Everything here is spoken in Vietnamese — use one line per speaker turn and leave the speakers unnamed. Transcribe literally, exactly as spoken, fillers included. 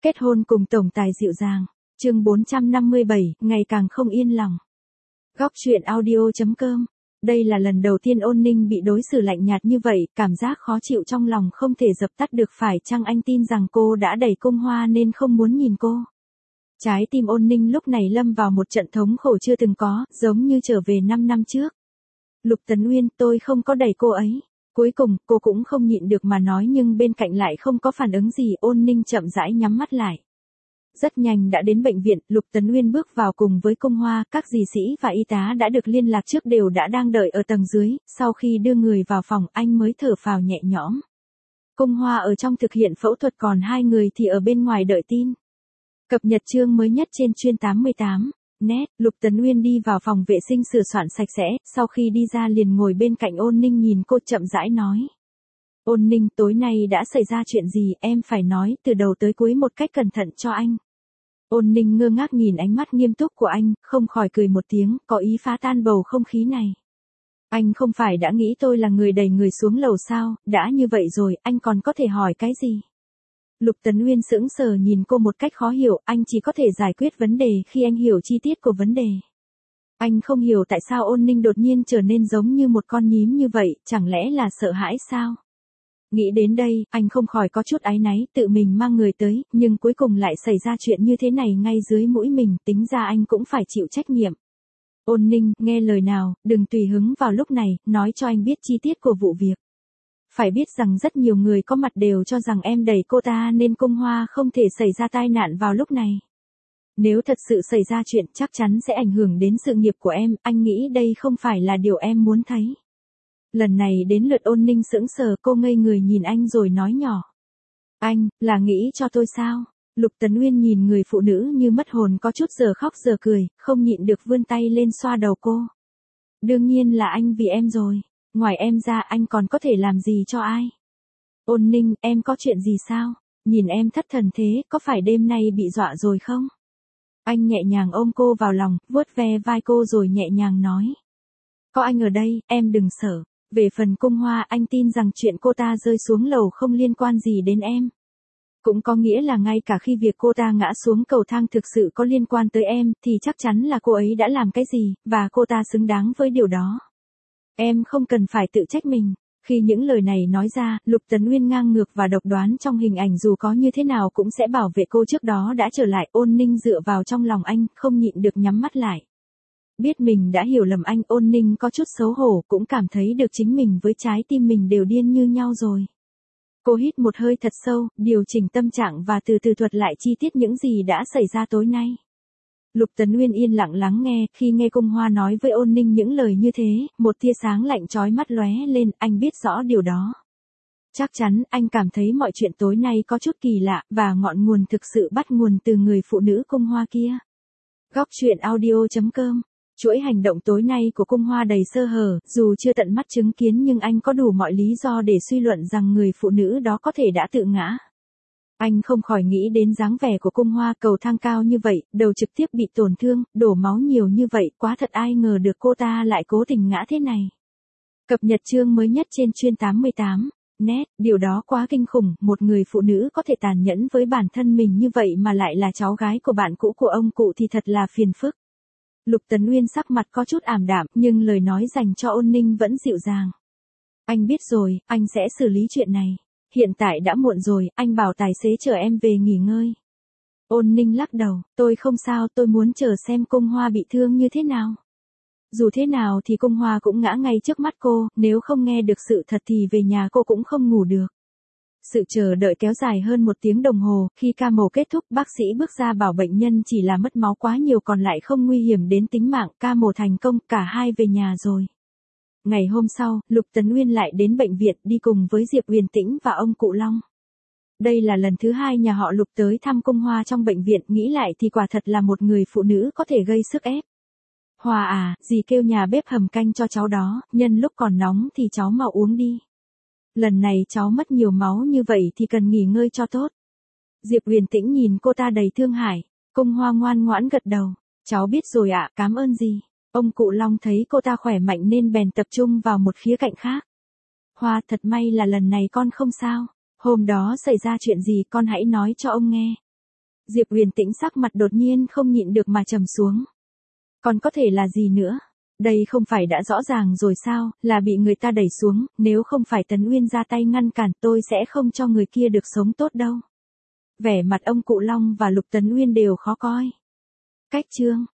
Kết hôn cùng tổng tài dịu dàng. Chương bốn trăm năm mươi bảy, ngày càng không yên lòng. Góc truyện audio chấm com. Đây là lần đầu tiên Ôn Ninh bị đối xử lạnh nhạt như vậy, cảm giác khó chịu trong lòng không thể dập tắt được. Phải chăng anh tin rằng cô đã đẩy Cung Hoa nên không muốn nhìn cô? Trái tim Ôn Ninh lúc này lâm vào một trận thống khổ chưa từng có, giống như trở về năm năm trước. Lục Tấn Uyên, tôi không có đẩy cô ấy. Cuối cùng, cô cũng không nhịn được mà nói, nhưng bên cạnh lại không có phản ứng gì. Ôn Ninh chậm rãi nhắm mắt lại. Rất nhanh đã đến bệnh viện, Lục Tấn Uyên bước vào cùng với Cung Hoa, các dì sĩ và y tá đã được liên lạc trước đều đã đang đợi ở tầng dưới. Sau khi đưa người vào phòng, anh mới thở phào nhẹ nhõm. Cung Hoa ở trong thực hiện phẫu thuật, còn hai người thì ở bên ngoài đợi tin. Cập nhật chương mới nhất trên chuyên tám mươi tám. Net. Lục Tấn Uyên đi vào phòng vệ sinh sửa soạn sạch sẽ, sau khi đi ra liền ngồi bên cạnh Ôn Ninh nhìn cô chậm rãi nói. Ôn Ninh, tối nay đã xảy ra chuyện gì, em phải nói từ đầu tới cuối một cách cẩn thận cho anh. Ôn Ninh ngơ ngác nhìn ánh mắt nghiêm túc của anh, không khỏi cười một tiếng, có ý phá tan bầu không khí này. Anh không phải đã nghĩ tôi là người đẩy người xuống lầu sao, đã như vậy rồi, anh còn có thể hỏi cái gì? Lục Tấn Uyên sững sờ nhìn cô một cách khó hiểu, anh chỉ có thể giải quyết vấn đề khi anh hiểu chi tiết của vấn đề. Anh không hiểu tại sao Ôn Ninh đột nhiên trở nên giống như một con nhím như vậy, chẳng lẽ là sợ hãi sao? Nghĩ đến đây, anh không khỏi có chút áy náy, tự mình mang người tới, nhưng cuối cùng lại xảy ra chuyện như thế này ngay dưới mũi mình, tính ra anh cũng phải chịu trách nhiệm. Ôn Ninh, nghe lời nào, đừng tùy hứng vào lúc này, nói cho anh biết chi tiết của vụ việc. Phải biết rằng rất nhiều người có mặt đều cho rằng em đẩy cô ta nên Cung Hoa không thể xảy ra tai nạn vào lúc này. Nếu thật sự xảy ra chuyện chắc chắn sẽ ảnh hưởng đến sự nghiệp của em, anh nghĩ đây không phải là điều em muốn thấy. Lần này đến lượt Ôn Ninh sững sờ, cô ngây người nhìn anh rồi nói nhỏ. Anh, là nghĩ cho tôi sao? Lục Tấn Uyên nhìn người phụ nữ như mất hồn có chút giờ khóc giờ cười, không nhịn được vươn tay lên xoa đầu cô. Đương nhiên là anh vì em rồi. Ngoài em ra anh còn có thể làm gì cho ai? Ôn Ninh, em có chuyện gì sao? Nhìn em thất thần thế, có phải đêm nay bị dọa rồi không? Anh nhẹ nhàng ôm cô vào lòng, vuốt ve vai cô rồi nhẹ nhàng nói. Có anh ở đây, em đừng sợ. Về phần Cung Hoa, anh tin rằng chuyện cô ta rơi xuống lầu không liên quan gì đến em. Cũng có nghĩa là ngay cả khi việc cô ta ngã xuống cầu thang thực sự có liên quan tới em, thì chắc chắn là cô ấy đã làm cái gì, và cô ta xứng đáng với điều đó. Em không cần phải tự trách mình. Khi những lời này nói ra, Lục Tấn Uyên ngang ngược và độc đoán trong hình ảnh dù có như thế nào cũng sẽ bảo vệ cô trước đó đã trở lại. Ôn Ninh dựa vào trong lòng anh, không nhịn được nhắm mắt lại. Biết mình đã hiểu lầm anh, Ôn Ninh có chút xấu hổ, cũng cảm thấy được chính mình với trái tim mình đều điên như nhau rồi. Cô hít một hơi thật sâu, điều chỉnh tâm trạng và từ từ thuật lại chi tiết những gì đã xảy ra tối nay. Lục Tấn Uyên yên lặng lắng nghe, khi nghe Cung Hoa nói với Ôn Ninh những lời như thế, một tia sáng lạnh chói mắt lóe lên, anh biết rõ điều đó. Chắc chắn, anh cảm thấy mọi chuyện tối nay có chút kỳ lạ, và ngọn nguồn thực sự bắt nguồn từ người phụ nữ Cung Hoa kia. Góc truyện audio chấm com. Chuỗi hành động tối nay của Cung Hoa đầy sơ hở, dù chưa tận mắt chứng kiến nhưng anh có đủ mọi lý do để suy luận rằng người phụ nữ đó có thể đã tự ngã. Anh không khỏi nghĩ đến dáng vẻ của Cung Hoa, cầu thang cao như vậy, đầu trực tiếp bị tổn thương, đổ máu nhiều như vậy, quá thật, ai ngờ được cô ta lại cố tình ngã thế này. Cập nhật chương mới nhất trên chuyên tám mươi tám. Net, điều đó quá kinh khủng, một người phụ nữ có thể tàn nhẫn với bản thân mình như vậy mà lại là cháu gái của bạn cũ của ông cụ thì thật là phiền phức. Lục Tấn Uyên sắc mặt có chút ảm đạm, nhưng lời nói dành cho Ôn Ninh vẫn dịu dàng. Anh biết rồi, anh sẽ xử lý chuyện này. Hiện tại đã muộn rồi, anh bảo tài xế chở em về nghỉ ngơi. Ôn Ninh lắc đầu, tôi không sao, tôi muốn chờ xem Cung Hoa bị thương như thế nào. Dù thế nào thì Cung Hoa cũng ngã ngay trước mắt cô, nếu không nghe được sự thật thì về nhà cô cũng không ngủ được. Sự chờ đợi kéo dài hơn một tiếng đồng hồ, khi ca mổ kết thúc bác sĩ bước ra bảo bệnh nhân chỉ là mất máu quá nhiều còn lại không nguy hiểm đến tính mạng, ca mổ thành công, cả hai về nhà rồi. Ngày hôm sau, Lục Tấn Uyên lại đến bệnh viện đi cùng với Diệp Huyền Tĩnh và ông cụ Long. Đây là lần thứ hai nhà họ Lục tới thăm Cung Hoa trong bệnh viện, nghĩ lại thì quả thật là một người phụ nữ có thể gây sức ép. Hoa à, dì kêu nhà bếp hầm canh cho cháu đó, nhân lúc còn nóng thì cháu mau uống đi. Lần này cháu mất nhiều máu như vậy thì cần nghỉ ngơi cho tốt. Diệp Huyền Tĩnh nhìn cô ta đầy thương hại. Cung Hoa ngoan ngoãn gật đầu. Cháu biết rồi ạ, cảm ơn dì. Ông cụ Long thấy cô ta khỏe mạnh nên bèn tập trung vào một khía cạnh khác. Hoa, thật may là lần này con không sao. Hôm đó xảy ra chuyện gì con hãy nói cho ông nghe. Diệp Huyền Tĩnh sắc mặt đột nhiên không nhịn được mà trầm xuống. Còn có thể là gì nữa? Đây không phải đã rõ ràng rồi sao, là bị người ta đẩy xuống, nếu không phải Tấn Uyên ra tay ngăn cản tôi sẽ không cho người kia được sống tốt đâu. Vẻ mặt ông cụ Long và Lục Tấn Uyên đều khó coi. Cách chương